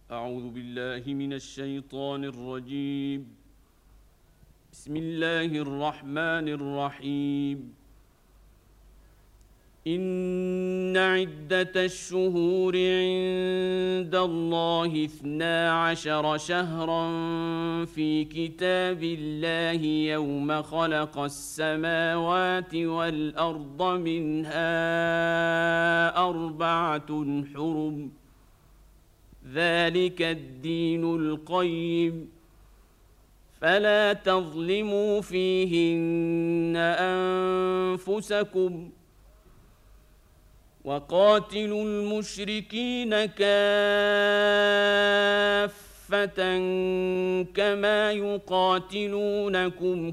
أعوذ بالله من الشيطان الرجيم. بسم الله الرحمن الرحيم. إن عدة الشهور عند الله 12 شهرا في كتاب الله يوم خلق السماوات والأرض منها 4 حرم ذلك الدين القيم فلا تظلموا فيهن أنفسكم وقاتلوا المشركين كافة كما يقاتلونكم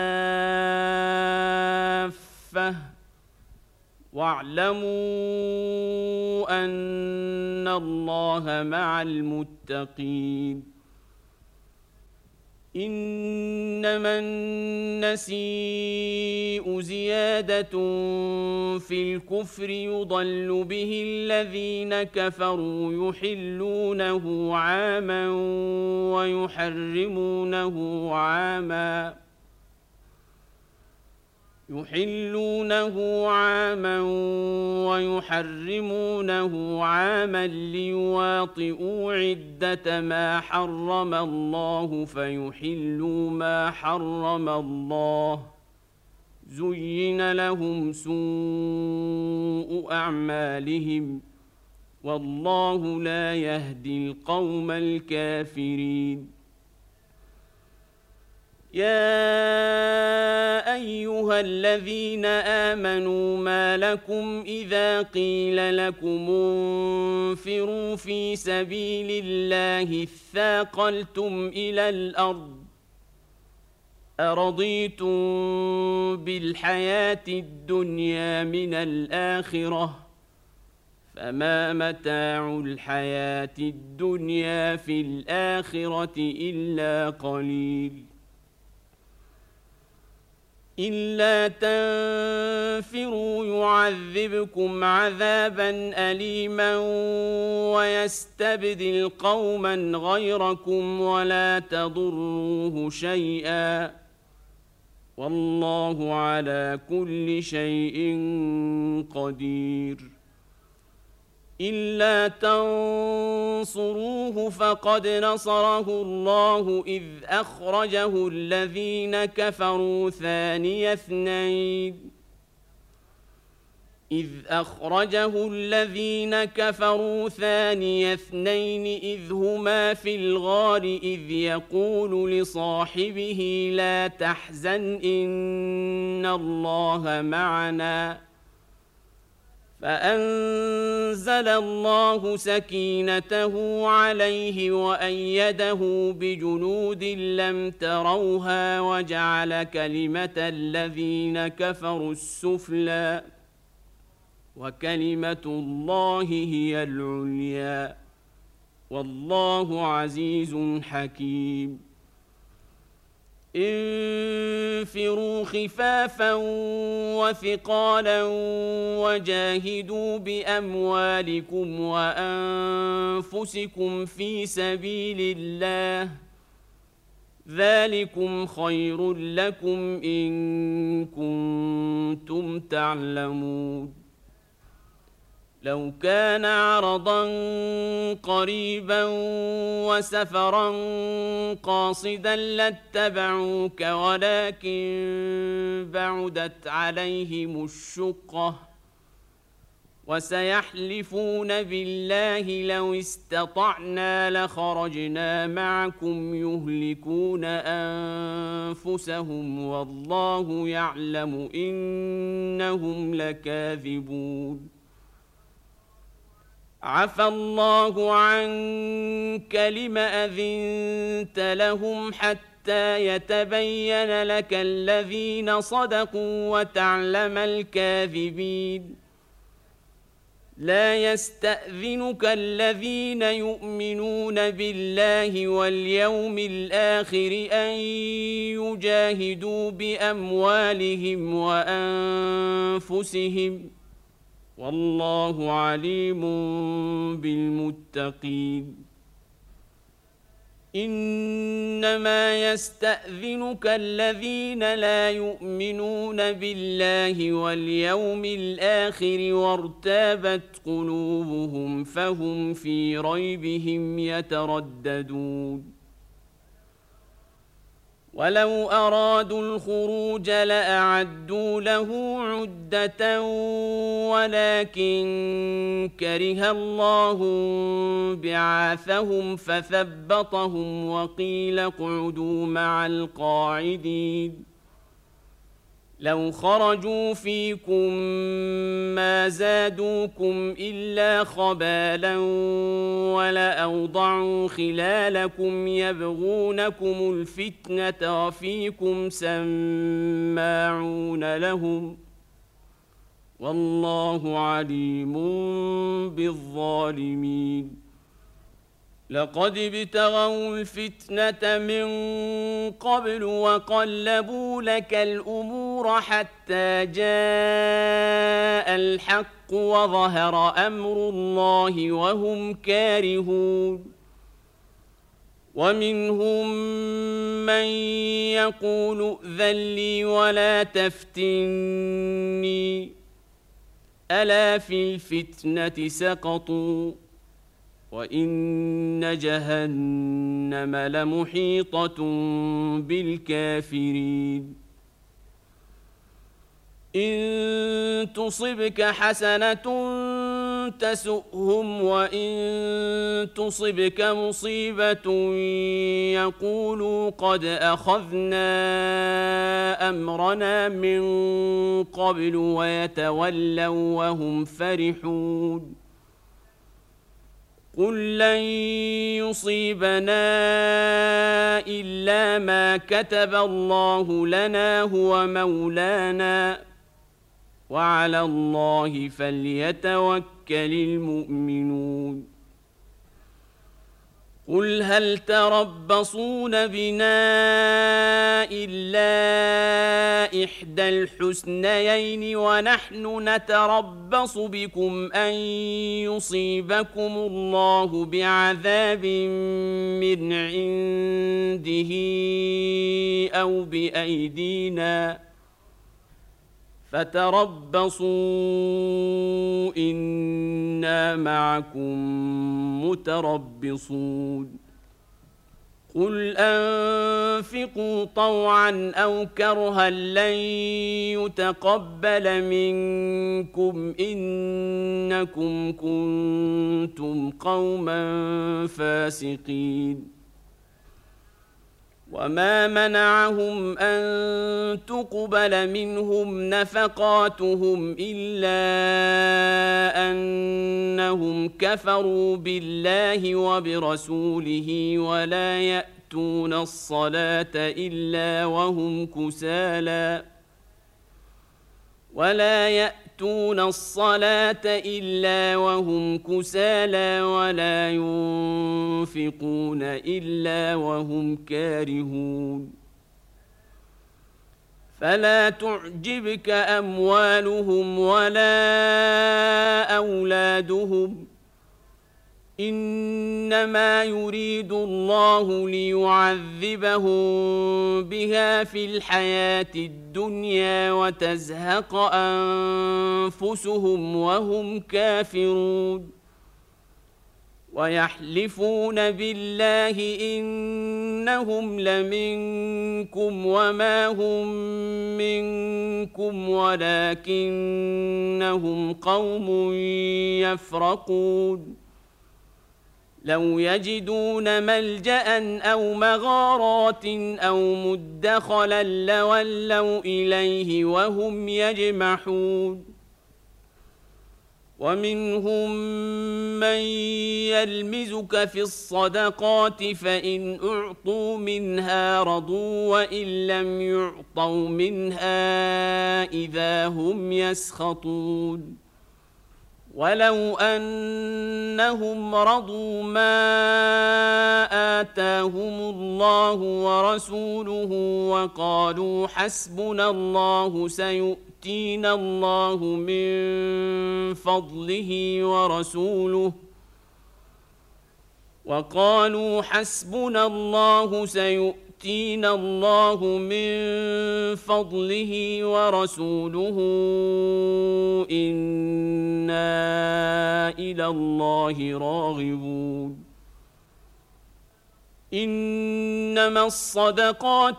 كافة واعلموا أن الله مع المتقين. إنما النسيء زيادة في الكفر يضل به الذين كفروا يحلونه عاما ويحرمونه عاما ليواطئوا عدة ما حرم الله فيحلوا ما حرم الله زين لهم سوء أعمالهم والله لا يهدي القوم الكافرين. يا أيها الذين آمنوا ما لكم إذا قيل لكم انفروا في سبيل الله اثاقلتم إلى الأرض أرضيتم بالحياة الدنيا من الآخرة فما متاع الحياة الدنيا في الآخرة إلا قليل. إلا تنفروا يعذبكم عذابا أليما ويستبدل قوما غيركم ولا تضروه شيئا والله على كل شيء قدير. إلا تنصروه فقد نصره الله إذ أخرجه الذين كفروا ثاني اثنين إذ هما في الغار إذ يقول لصاحبه لا تحزن إن الله معنا فأنزل الله سكينته عليه وأيده بجنود لم تروها وجعل كلمة الذين كفروا السفلى وكلمة الله هي العليا والله عزيز حكيم. انفروا خفافا وثقالا وجاهدوا بأموالكم وأنفسكم في سبيل الله ذلكم خير لكم إن كنتم تعلمون. لو كان عرضا قريبا وسفرا قاصدا لاتبعوك ولكن بعدت عليهم الشقة وسيحلفون بالله لو استطعنا لخرجنا معكم يهلكون أنفسهم والله يعلم إنهم لكاذبون. عفى الله عنك لم أذنت لهم حتى يتبين لك الذين صدقوا وتعلم الكاذبين. لا يستأذنك الذين يؤمنون بالله واليوم الآخر أن يجاهدوا بأموالهم وأنفسهم والله عليم بالمتقين. إنما يستأذنك الذين لا يؤمنون بالله واليوم الآخر وارتابت قلوبهم فهم في ريبهم يترددون ولو أرادوا الخروج لأعدوا له عدة ولكن كره الله بعاثهم فثبطهم وقيل اقعدوا مع القاعدين لو خرجوا فيكم ما زادوكم إلا خبالا ولأوضعوا خلالكم يبغونكم الفتنة وفيكم سماعون لهم والله عليم بالظالمين لقد ابتغوا الفتنة من قبل وقلبوا لك الأمور حتى جاء الحق وظهر أمر الله وهم كارهون ومنهم من يقول ائذن لي ولا تفتني ألا في الفتنة سقطوا وإن جهنم لمحيطة بالكافرين إن تصبك حسنة تسؤهم وإن تصبك مصيبة يقولوا قد أخذنا أمرنا من قبل ويتولوا وهم فرحون قل لن يصيبنا إلا ما كتب الله لنا هو مولانا وعلى الله فليتوكل المؤمنون قل هل تربصون بنا إلا إحدى الحسنيين ونحن نتربص بكم أن يصيبكم الله بعذاب من عنده أو بأيدينا فتربصوا إنا معكم متربصون قل أنفقوا طوعا أو كرها لن يتقبل منكم إنكم كنتم قوما فاسقين وما منعهم أن تقبل منهم نفقاتهم إلا أنهم كفروا بالله وبرسوله ولا يأتون الصلاة إلا وهم كسالى ولا ينفقون إلا وهم كارهون فلا تعجبك أموالهم ولا أولادهم إنما يريد الله ليعذبهم بها في الحياة الدنيا وتزهق أنفسهم وهم كافرون ويحلفون بالله إنهم لمنكم وما هم منكم ولكنهم قوم يفرقون لو يجدون ملجأ أو مغارات أو مدخلا لولوا إليه وهم يجمحون ومنهم من يلمزك في الصدقات فإن أعطوا منها رضوا وإن لم يعطوا منها إذا هم يسخطون ولو أنهم رضوا ما آتاهم الله ورسوله وقالوا حسبنا الله سيؤتينا الله من فضله وقالوا حسبنا الله سيؤتينا الله من فضله ورسوله إنا إلى الله راغبون إنما الصدقات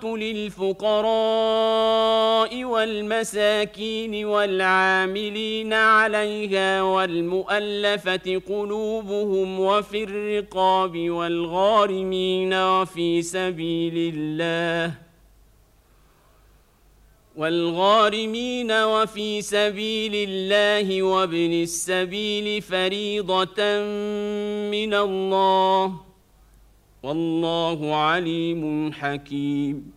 للفقراء والمساكين والعاملين عليها والمؤلفة قلوبهم وفي الرقاب والغارمين وفي سبيل الله وابن السبيل فريضة من الله والله عليم حكيم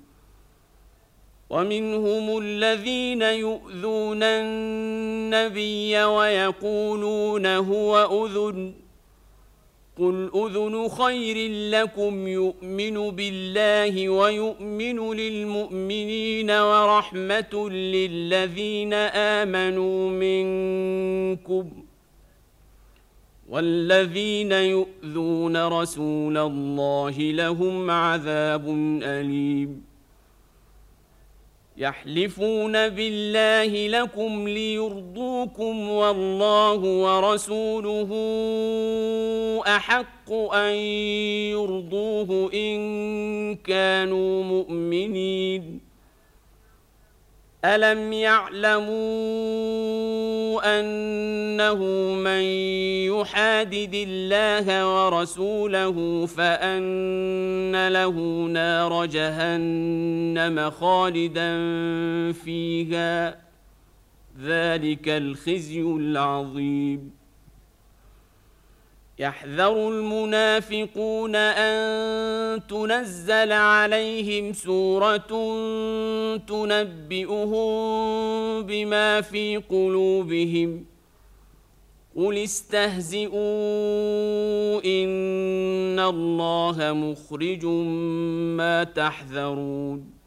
ومنهم الذين يؤذون النبي ويقولون هو أذن قل أذن خير لكم يؤمن بالله ويؤمن للمؤمنين ورحمة للذين آمنوا منكم والذين يؤذون رسول الله لهم عذاب أليم يحلفون بالله لكم ليرضوكم والله ورسوله أحق أن يرضوه إن كانوا مؤمنين ألم يعلموا أنه من يحادد الله ورسوله فأن له نار جهنم خالدا فيها ذلك الخزي العظيم يحذر المنافقون أن تنزل عليهم سورة تنبئهم بما في قلوبهم قل استهزئوا إن الله مخرج ما تحذرون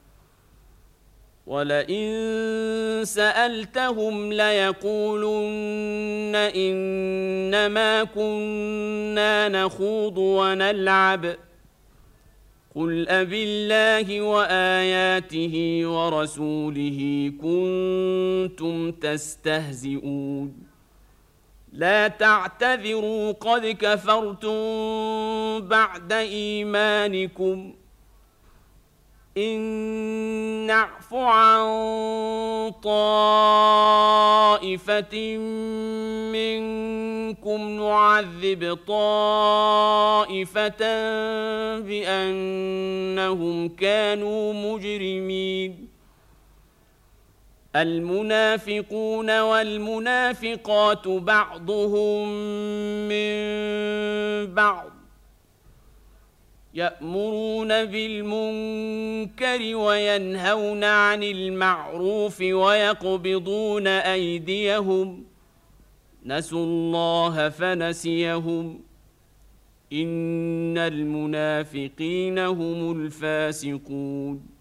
ولئن سألتهم ليقولن إنما كنا نخوض ونلعب قل أبالله وآياته ورسوله كنتم تستهزئون لا تعتذروا قد كفرتم بعد إيمانكم إن نعف عن طائفة منكم نعذب طائفة بأنهم كانوا مجرمين المنافقون والمنافقات بعضهم من بعض يأمرون بالمنكر وينهون عن المعروف ويقبضون أيديهم نسوا الله فنسيهم إن المنافقين هم الفاسقون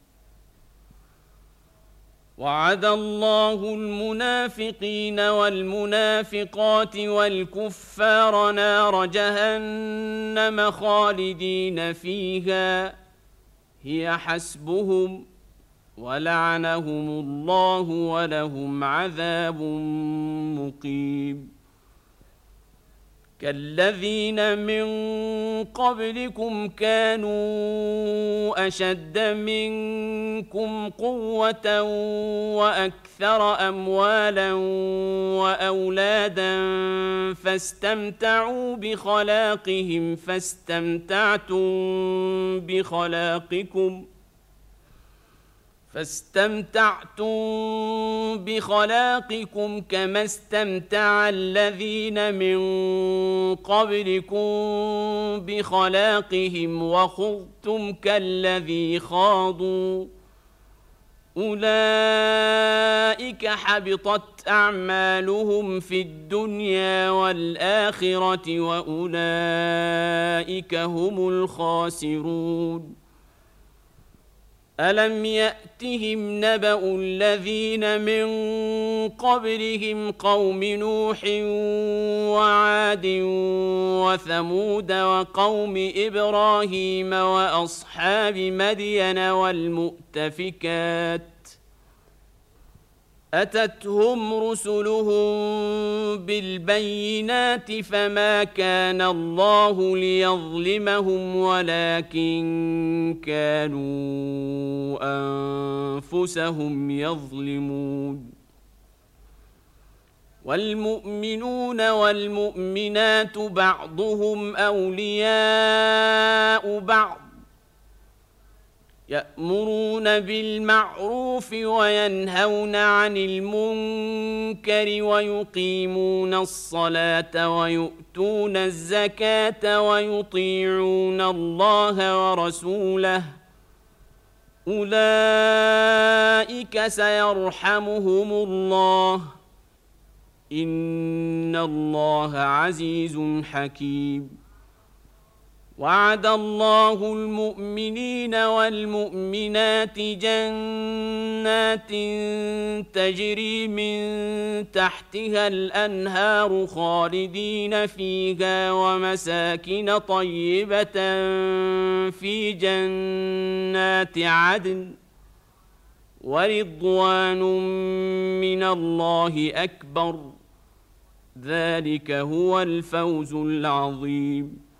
وعد الله المنافقين والمنافقات والكفار نار جهنم خالدين فيها هي حسبهم ولعنهم الله ولهم عذاب مقيم كالذين من قبلكم كانوا أشد منكم قوة وأكثر أموالا وأولادا فاستمتعوا بخلاقهم فاستمتعتم بخلاقكم كما استمتع الذين من قبلكم بخلاقهم وخضتم كالذي خاضوا أولئك حبطت أعمالهم في الدنيا والآخرة وأولئك هم الخاسرون ألم يأتهم نبأ الذين من قبلهم قوم نوح وعاد وثمود وقوم إبراهيم وأصحاب مدين والمؤتفكات أتتهم رسلهم بالبينات فما كان الله ليظلمهم ولكن كانوا أنفسهم يظلمون والمؤمنون والمؤمنات بعضهم أولياء بعض يأمرون بالمعروف وينهون عن المنكر ويقيمون الصلاة ويؤتون الزكاة ويطيعون الله ورسوله أولئك سيرحمهم الله إن الله عزيز حكيم وعد الله المؤمنين والمؤمنات جنات تجري من تحتها الأنهار خالدين فيها ومساكن طيبة في جنات عدن ورضوان من الله أكبر ذلك هو الفوز العظيم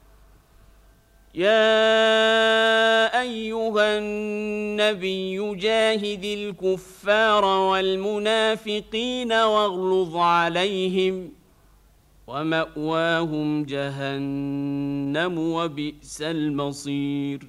يا أيها النبي جاهد الكفار والمنافقين واغلظ عليهم ومأواهم جهنم وبئس المصير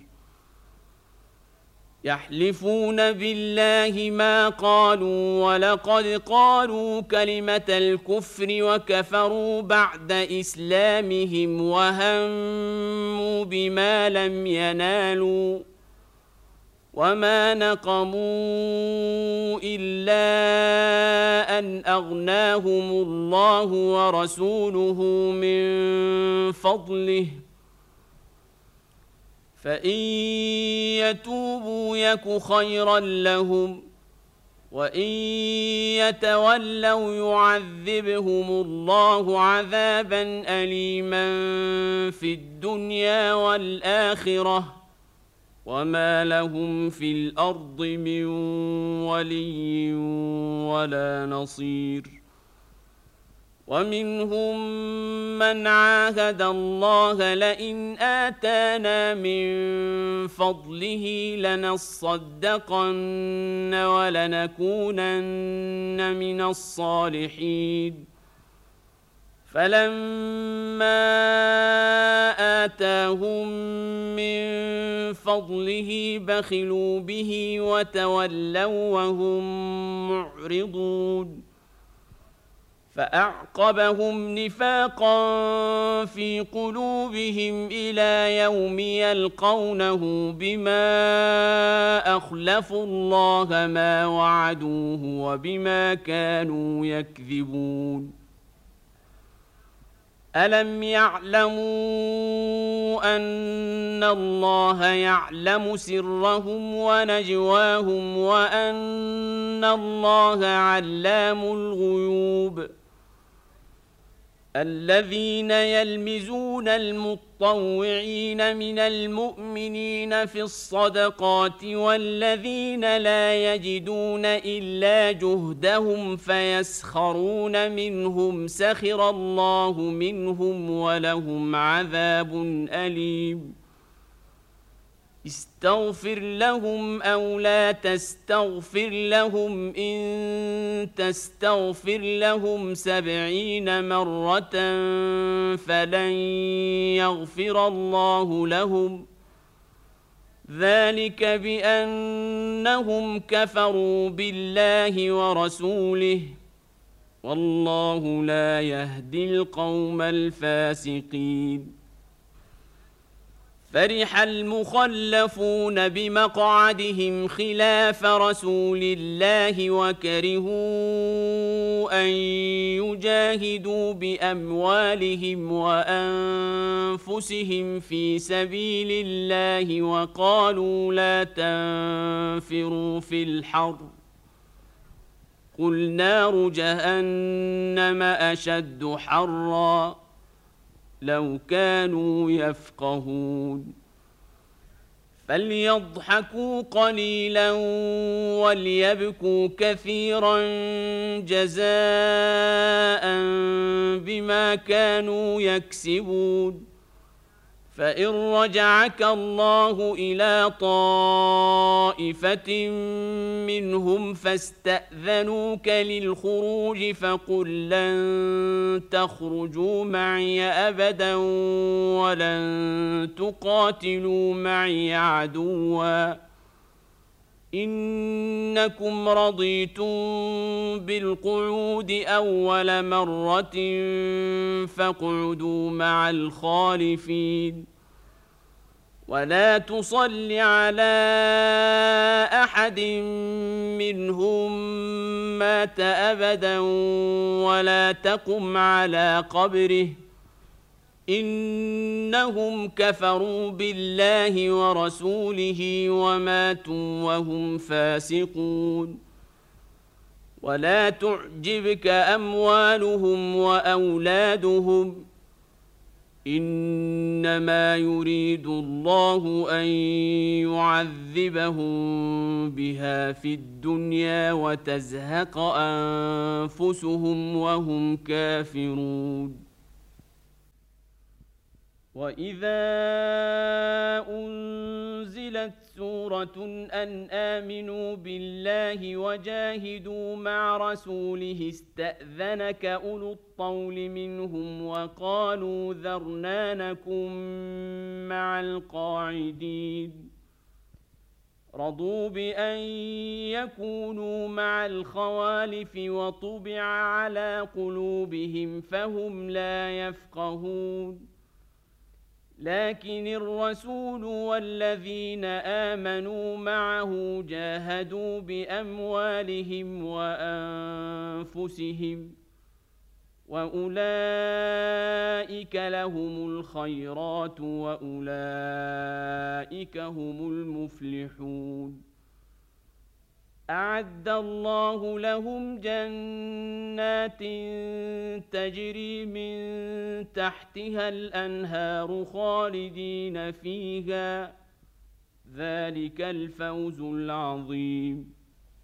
يحلفون بالله ما قالوا ولقد قالوا كلمة الكفر وكفروا بعد إسلامهم وهموا بما لم ينالوا وما نقموا إلا أن أغناهم الله ورسوله من فضله فإن يتوبوا يك خيرا لهم وإن يتولوا يعذبهم الله عذابا أليما في الدنيا والآخرة وما لهم في الأرض من ولي ولا نصير ومنهم من عاهد الله لئن آتانا من فضله لنصدقن ولنكونن من الصالحين فلما آتاهم من فضله بخلوا به وتولوا وهم معرضون فأعقبهم نفاقا في قلوبهم إلى يوم يلقونه بما أخلفوا الله ما وعدوه وبما كانوا يكذبون ألم يعلموا أن الله يعلم سرهم ونجواهم وأن الله علام الغيوب الذين يلمزون المطوعين من المؤمنين في الصدقات والذين لا يجدون إلا جهدهم فيسخرون منهم سخر الله منهم ولهم عذاب أليم استغفر لهم أو لا تستغفر لهم إن تستغفر لهم 70 مرة فلن يغفر الله لهم ذلك بأنهم كفروا بالله ورسوله والله لا يهدي القوم الفاسقين فرح المخلفون بمقعدهم خلاف رسول الله وكرهوا أن يجاهدوا بأموالهم وأنفسهم في سبيل الله وقالوا لا تنفروا في الحر قل نار جهنم أشد حرا لو كانوا يفقهون فليضحكوا قليلا وليبكوا كثيرا جزاء بما كانوا يكسبون فإن رجعك الله إلى طائفة منهم فاستأذنوك للخروج فقل لن تخرجوا معي أبدا ولن تقاتلوا معي عدوا إنكم رضيتم بالقعود أول مرة فاقعدوا مع الخالفين ولا تصل على أحد منهم مات أبدا ولا تقم على قبره إنهم كفروا بالله ورسوله وماتوا وهم فاسقون ولا تعجبك أموالهم وأولادهم إنما يريد الله أن يعذبهم بها في الدنيا وتزهق أنفسهم وهم كافرون وإذا أنزلت سورة أن آمنوا بالله وجاهدوا مع رسوله استأذنك أولو الطول منهم وقالوا ذرنا نكن مع القاعدين رضوا بأن يكونوا مع الخوالف وطبع على قلوبهم فهم لا يفقهون لكن الرسول والذين آمنوا معه جاهدوا بأموالهم وأنفسهم وأولئك لهم الخيرات وأولئك هم المفلحون أعد الله لهم جنات تجري من تحتها الأنهار خالدين فيها ذلك الفوز العظيم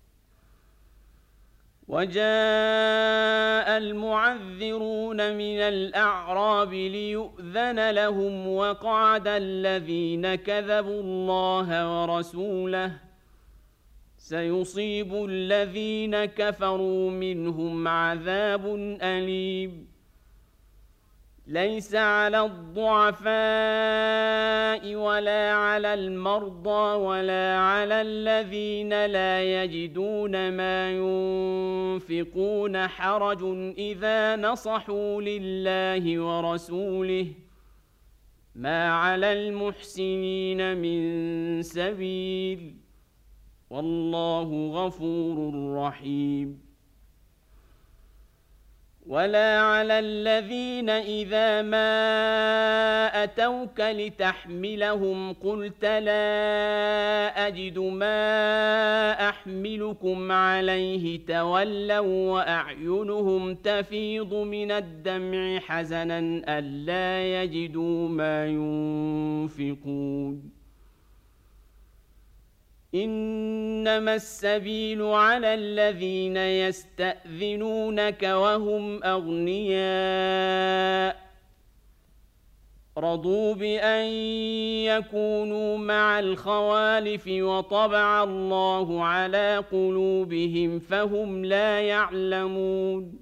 وجاء المعذرون من الأعراب ليؤذن لهم وقعد الذين كذبوا الله ورسوله سيصيب الذين كفروا منهم عذاب أليم ليس على الضعفاء ولا على المرضى ولا على الذين لا يجدون ما ينفقون حرج إذا نصحوا لله ورسوله ما على المحسنين من سبيل والله غفور رحيم ولا على الذين إذا ما أتوك لتحملهم قلت لا أجد ما أحملكم عليه تولوا وأعينهم تفيض من الدمع حزنا ألا يجدوا ما ينفقون إنما السبيل على الذين يستأذنونك وهم أغنياء رضوا بأن يكونوا مع الخوالف وطبع الله على قلوبهم فهم لا يعلمون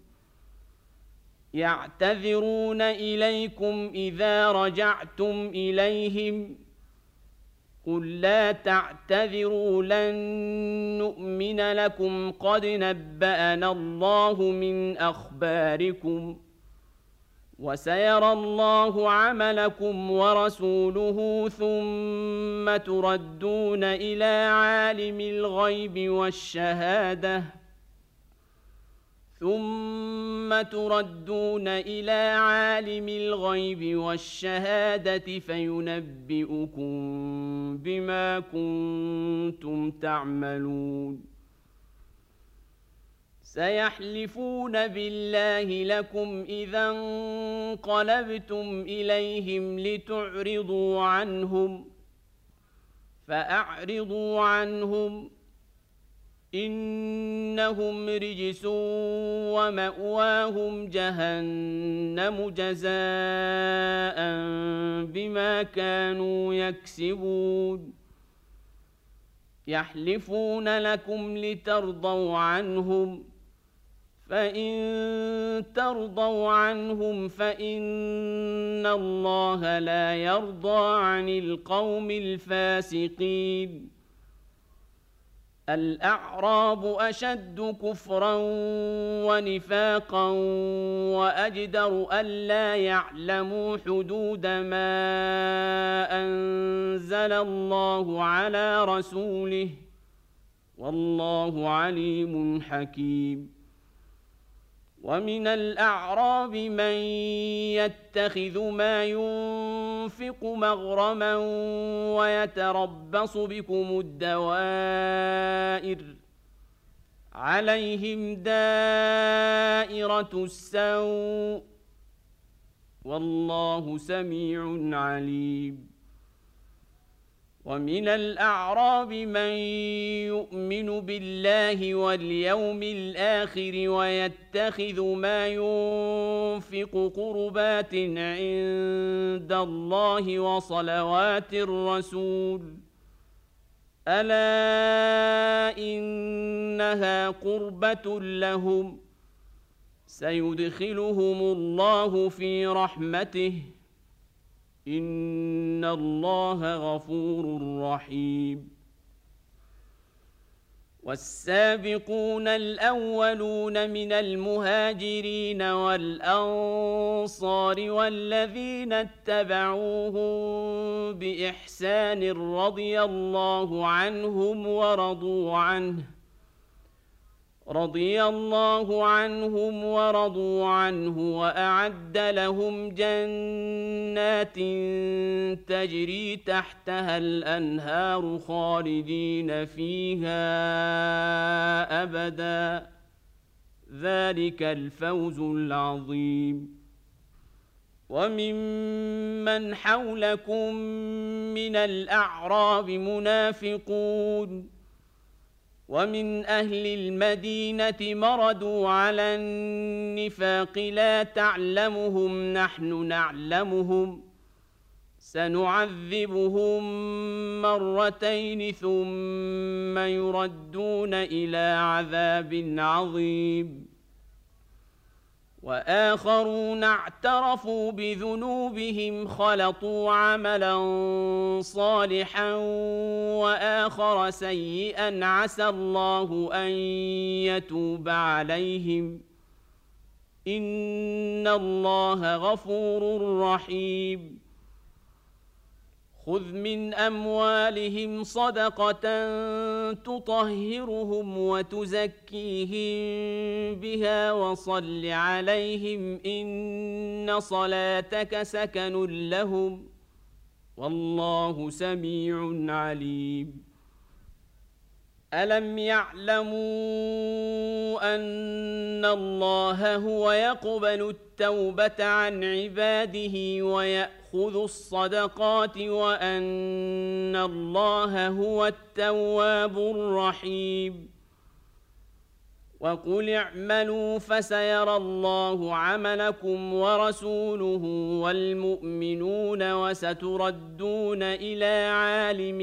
يعتذرون إليكم إذا رجعتم إليهم قل لا تعتذروا لن نؤمن لكم قد نبأنا الله من أخباركم وسيرى الله عملكم ورسوله ثم تردون إلى عالم الغيب والشهادة فينبئكم بما كنتم تعملون سيحلفون بالله لكم إذا انقلبتم إليهم لتعرضوا عنهم فأعرضوا عنهم إنهم رجس ومأواهم جهنم جزاء بما كانوا يكسبون يحلفون لكم لترضوا عنهم فإن ترضوا عنهم فإن الله لا يرضى عن القوم الفاسقين الأعراب أشد كفرا ونفاقا وأجدر ألا يعلموا حدود ما أنزل الله على رسوله والله عليم حكيم ومن الأعراب من يتخذ ما ينفق مغرما ويتربص بكم الدوائر عليهم دائرة السوء والله سميع عليم ومن الأعراب من يؤمن بالله واليوم الآخر ويتخذ ما ينفق قربات عند الله وصلوات الرسول ألا إنها قربة لهم سيدخلهم الله في رحمته إن الله غفور رحيم والسابقون الأولون من المهاجرين والأنصار والذين اتبعوهم بإحسان رضي الله عنهم ورضوا عنه وأعد لهم جنات تجري تحتها الأنهار خالدين فيها أبدا ذلك الفوز العظيم وممن حولكم من الأعراب منافقون ومن أهل المدينة مردوا على النفاق لا تعلمهم نحن نعلمهم سنعذبهم مرتين ثم يردون إلى عذاب عظيم وآخرون اعترفوا بذنوبهم خلطوا عملا صالحا وآخر سيئا عسى الله أن يتوب عليهم إن الله غفور رحيم خذ من أموالهم صدقة تطهرهم وتزكيهم بها وصل عليهم إن صلاتك سكن لهم والله سميع عليم ألم يعلموا أن الله هو يقبل التوبة عن عباده ويأخذ الصدقات وأن الله هو التواب الرحيم وقل اعملوا فسيرى الله عملكم ورسوله والمؤمنون وستردون إلى عالم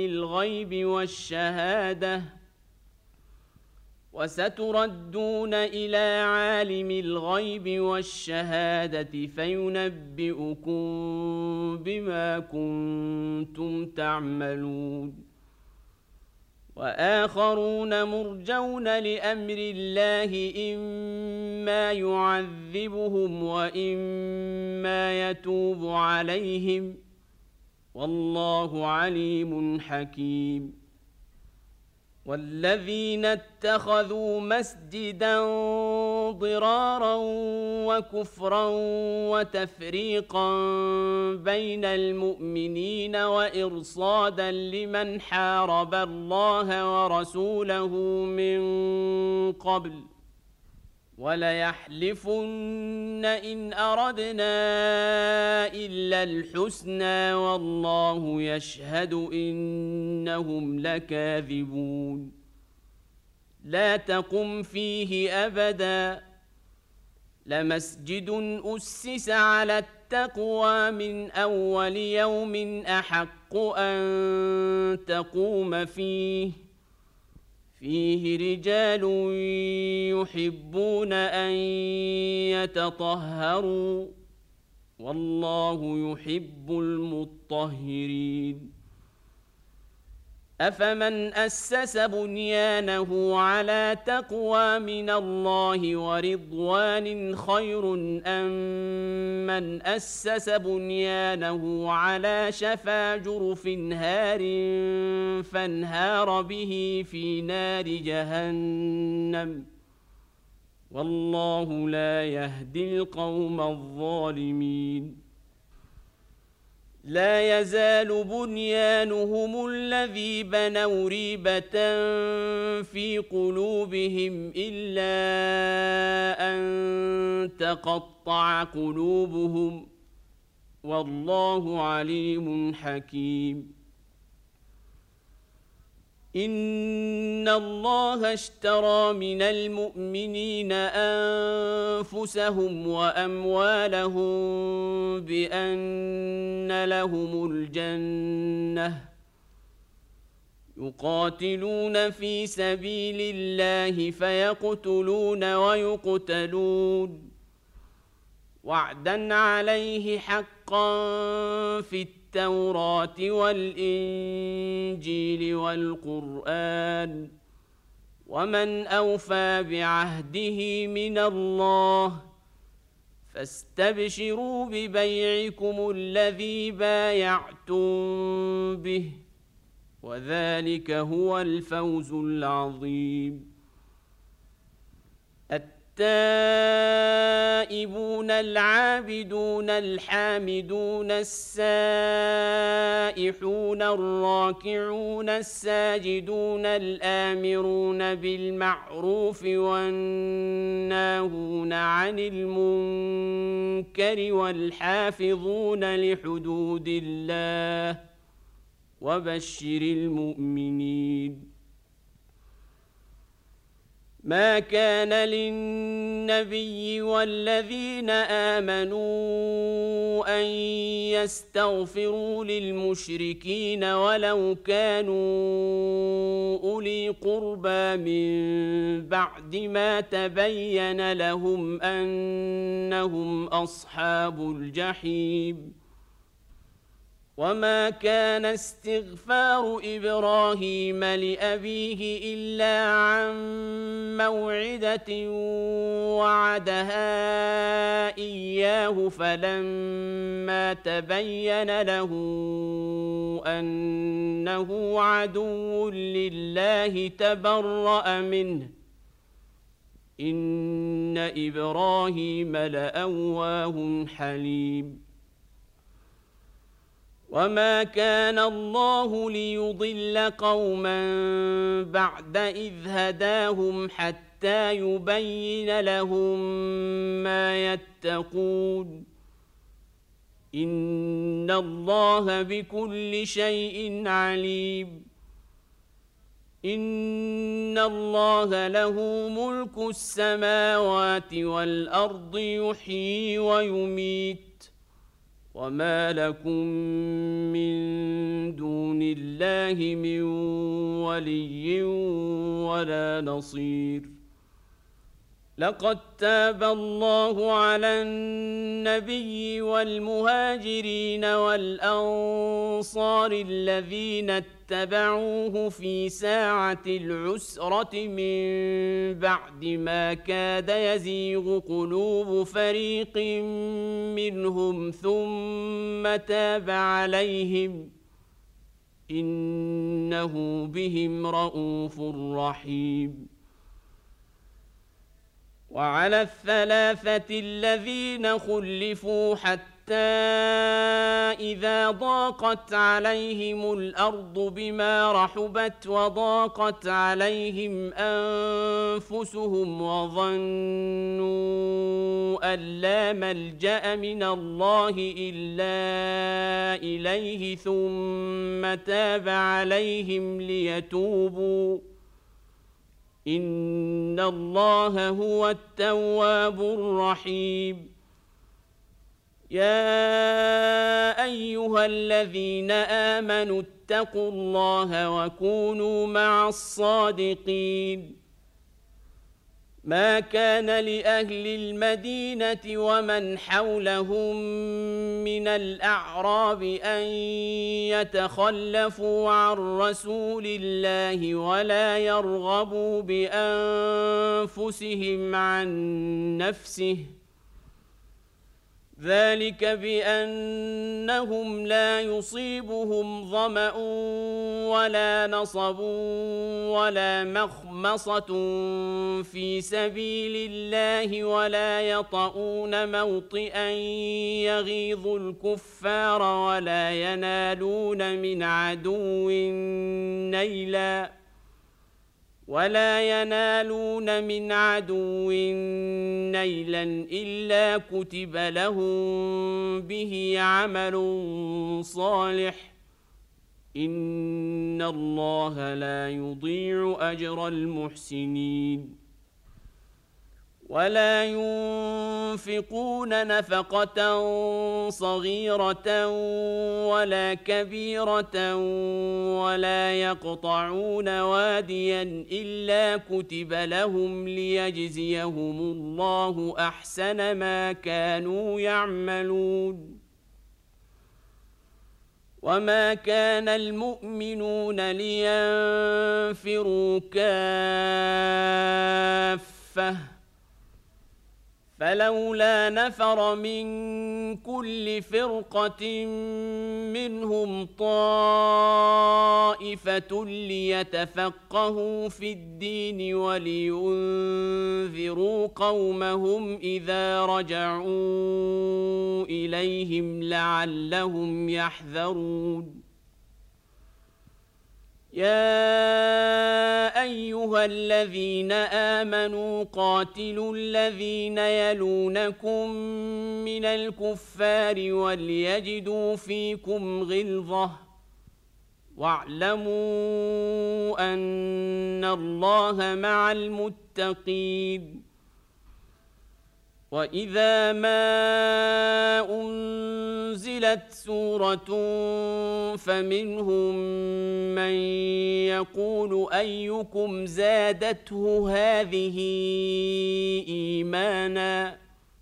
الغيب والشهادة فينبئكم بما كنتم تعملون وآخرون مرجون لأمر الله إما يعذبهم وإما يتوب عليهم والله عليم حكيم والذين اتخذوا مسجدا ضرارا وكفرا وتفريقا بين المؤمنين وإرصادا لمن حارب الله ورسوله من قبل وليحلفن إن أردنا إلا الحسنى والله يشهد إنهم لكاذبون لا تقم فيه أبدا لمسجد أسس على التقوى من أول يوم أحق أن تقوم فيه رجال يحبون أن يتطهروا والله يحب المطهرين أفمن أسس بنيانه على تقوى من الله ورضوان خير أم من أسس بنيانه على شفا جرف هار فانهار به في نار جهنم والله لا يهدي القوم الظالمين لا يزال بنيانهم الذي بنوا ريبة في قلوبهم إلا أن تقطع قلوبهم والله عليم حكيم إن الله اشترى من المؤمنين أنفسهم وأموالهم بأن لهم الجنة يقاتلون في سبيل الله فيقتلون ويقتلون وعدا عليه حقا في التوراة والإنجيل والقرآن ومن أوفى بعهده من الله فاستبشروا ببيعكم الذي بايعتم به وذلك هو الفوز العظيم التائبون العابدون الحامدون السائحون الراكعون الساجدون الآمرون بالمعروف والناهون عن المنكر والحافظون لحدود الله وبشر المؤمنين ما كان للنبي والذين آمنوا أن يستغفروا للمشركين ولو كانوا أولي قربى من بعد ما تبين لهم أنهم أصحاب الجحيم وما كان استغفار إبراهيم لأبيه إلا عن موعدة وعدها إياه فلما تبين له أنه عدو لله تبرأ منه إن إبراهيم لأواه حليم وما كان الله ليضل قوما بعد إذ هداهم حتى يبين لهم ما يتقون إن الله بكل شيء عليم إن الله له ملك السماوات والأرض يحيي ويميت وما لكم من دون الله من ولي ولا نصير لقد تاب الله على النبي والمهاجرين والأنصار الذين اتبعوه في ساعة العسرة من بعد ما كاد يزيغ قلوب فريق منهم ثم تاب عليهم إنه بهم رءوف رحيم وعلى الثلاثة الذين خلفوا حتى إذا ضاقت عليهم الأرض بما رحبت وضاقت عليهم أنفسهم وظنوا أن لا ملجأ من الله إلا إليه ثم تاب عليهم ليتوبوا إن الله هو التواب الرحيم. يا أيها الذين آمنوا اتقوا الله وكونوا مع الصادقين. ما كان لأهل المدينة ومن حولهم من الأعراب أن يتخلفوا عن رسول الله ولا يرغبوا بأنفسهم عن نفسه، ذلك بأنهم لا يصيبهم ظمأ ولا نصب ولا مخمصة في سبيل الله ولا يطؤون موطئا يغيظ الكفار ولا ينالون من عدو نيلا إلا كتب لهم به عمل صالح إن الله لا يضيع أجر المحسنين. ولا ينفقون نفقة صغيرة ولا كبيرة ولا يقطعون واديا إلا كتب لهم ليجزيهم الله أحسن ما كانوا يعملون. وما كان المؤمنون لينفروا كافة فلولا نفر من كل فرقة منهم طائفة ليتفقهوا في الدين ولينذروا قومهم إذا رجعوا إليهم لعلهم يحذرون. يا أيها الذين آمنوا قاتلوا الذين يلونكم من الكفار وليجدوا فيكم غلظة واعلموا أن الله مع المتقين. وإذا ما أنزلت سورة فمنهم من يقول أيكم زادته هذه إيمانا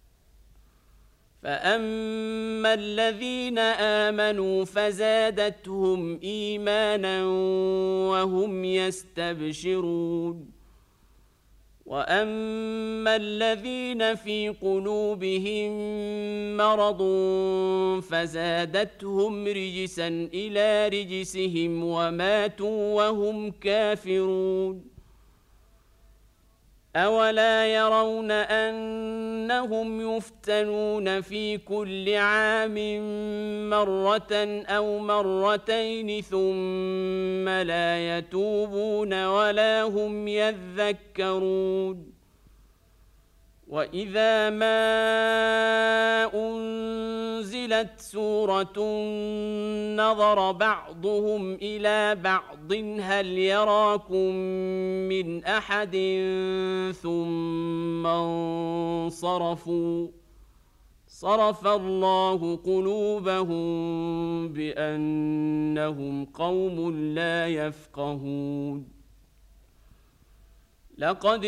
فأما الذين آمنوا فزادتهم إيمانا وهم يستبشرون. وأما الذين في قلوبهم مرض فزادتهم رجسا إلى رجسهم وماتوا وهم كافرون. أولا يرون أنهم يفتنون في كل عام مرة أو مرتين ثم لا يتوبون ولا هم يذكرون. وإذا ما أنزلت سورة نظر بعضهم إلى بعض هل يراكم من أحد ثم انصرفوا صرف الله قلوبهم بأنهم قوم لا يفقهون. لقد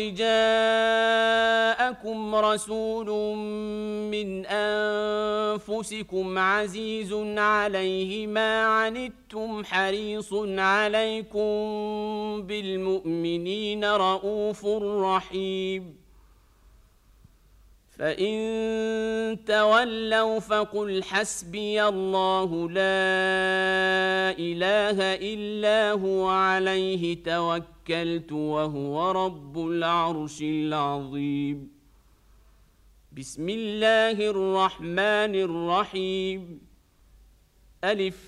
جاءكم رسول من أنفسكم عزيز عليه ما عنتم حريص عليكم بالمؤمنين رؤوف رحيم. فإن تولوا فقل حسبي الله لا إله إلا هو عليه توكلت وهو رب العرش العظيم. بسم الله الرحمن الرحيم ألف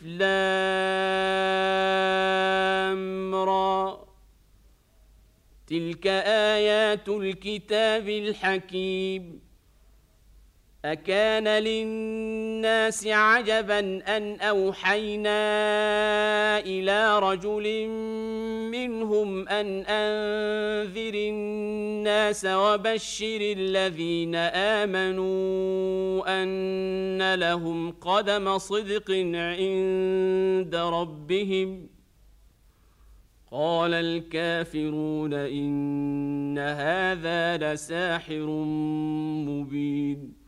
لام را تلك آيات الكتاب الحكيم أكان للناس عجبا أن أوحينا إلى رجل منهم أن أنذر الناس وبشر الذين آمنوا أن لهم قدم صدق عند ربهم قال الكافرون إن هذا لساحر مبين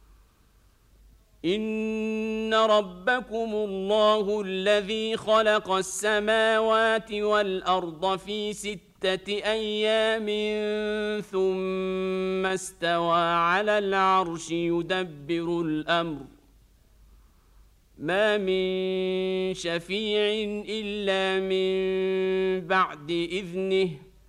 إن ربكم الله الذي خلق السماوات والأرض في 6 أيام ثم استوى على العرش يدبر الأمر ما من شفيع إلا من بعد إذنه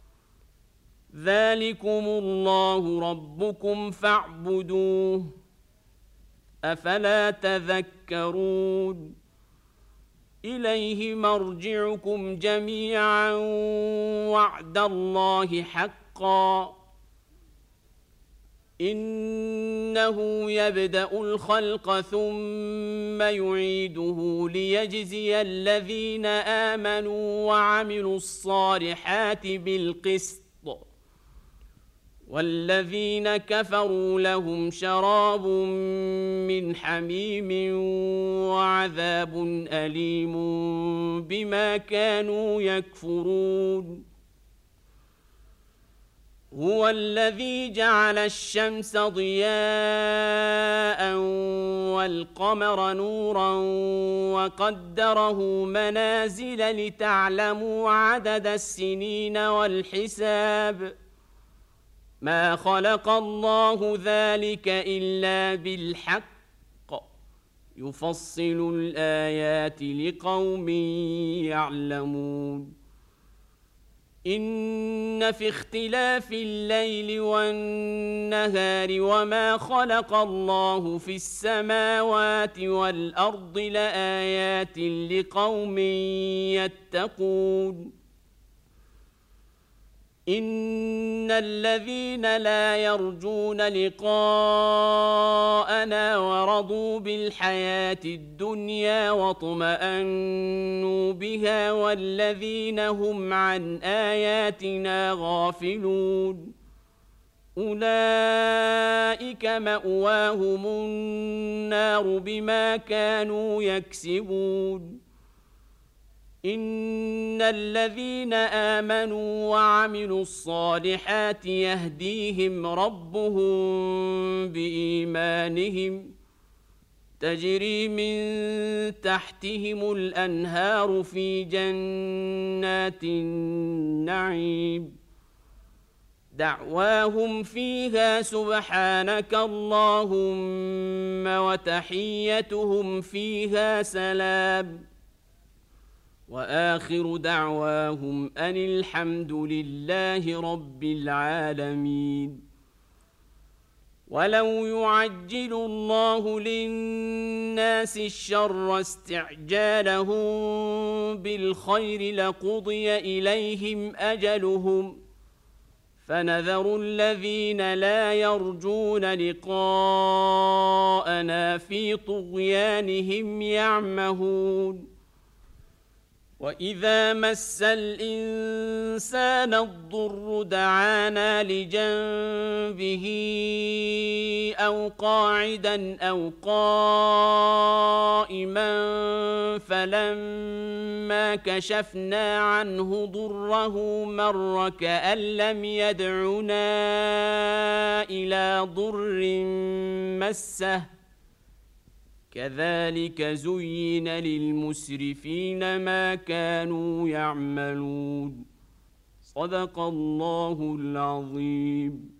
ذلكم الله ربكم فاعبدوه أفلا تذكرون إليه مرجعكم جميعا وعد الله حقا إنه يبدأ الخلق ثم يعيده ليجزي الذين آمنوا وعملوا الصالحات بالقسط والذين كفروا لهم شراب من حميم وعذاب أليم بما كانوا يكفرون هو الذي جعل الشمس ضياء والقمر نورا وقدره منازل لتعلموا عدد السنين والحساب ما خلق الله ذلك إلا بالحق يفصل الآيات لقوم يعلمون إن في اختلاف الليل والنهار وما خلق الله في السماوات والأرض لآيات لقوم يتقون إن الذين لا يرجون لقاءنا ورضوا بالحياة الدنيا واطمأنوا بها والذين هم عن آياتنا غافلون أولئك مأواهم النار بما كانوا يكسبون إن الذين آمنوا وعملوا الصالحات يهديهم ربهم بإيمانهم تجري من تحتهم الأنهار في جنات النعيم دعواهم فيها سبحانك اللهم وتحيتهم فيها سلام وآخر دعواهم أن الحمد لله رب العالمين ولو يعجل الله للناس الشر استعجالهم بالخير لقضي إليهم أجلهم فنذر الذين لا يرجون لقاءنا في طغيانهم يعمهون وإذا مس الإنسان الضر دعانا لجنبه أو قاعدا أو قائما فلما كشفنا عنه ضره مر كأن لم يدعنا إلى ضر مسه كذلك زين للمسرفين ما كانوا يعملون صدق الله العظيم.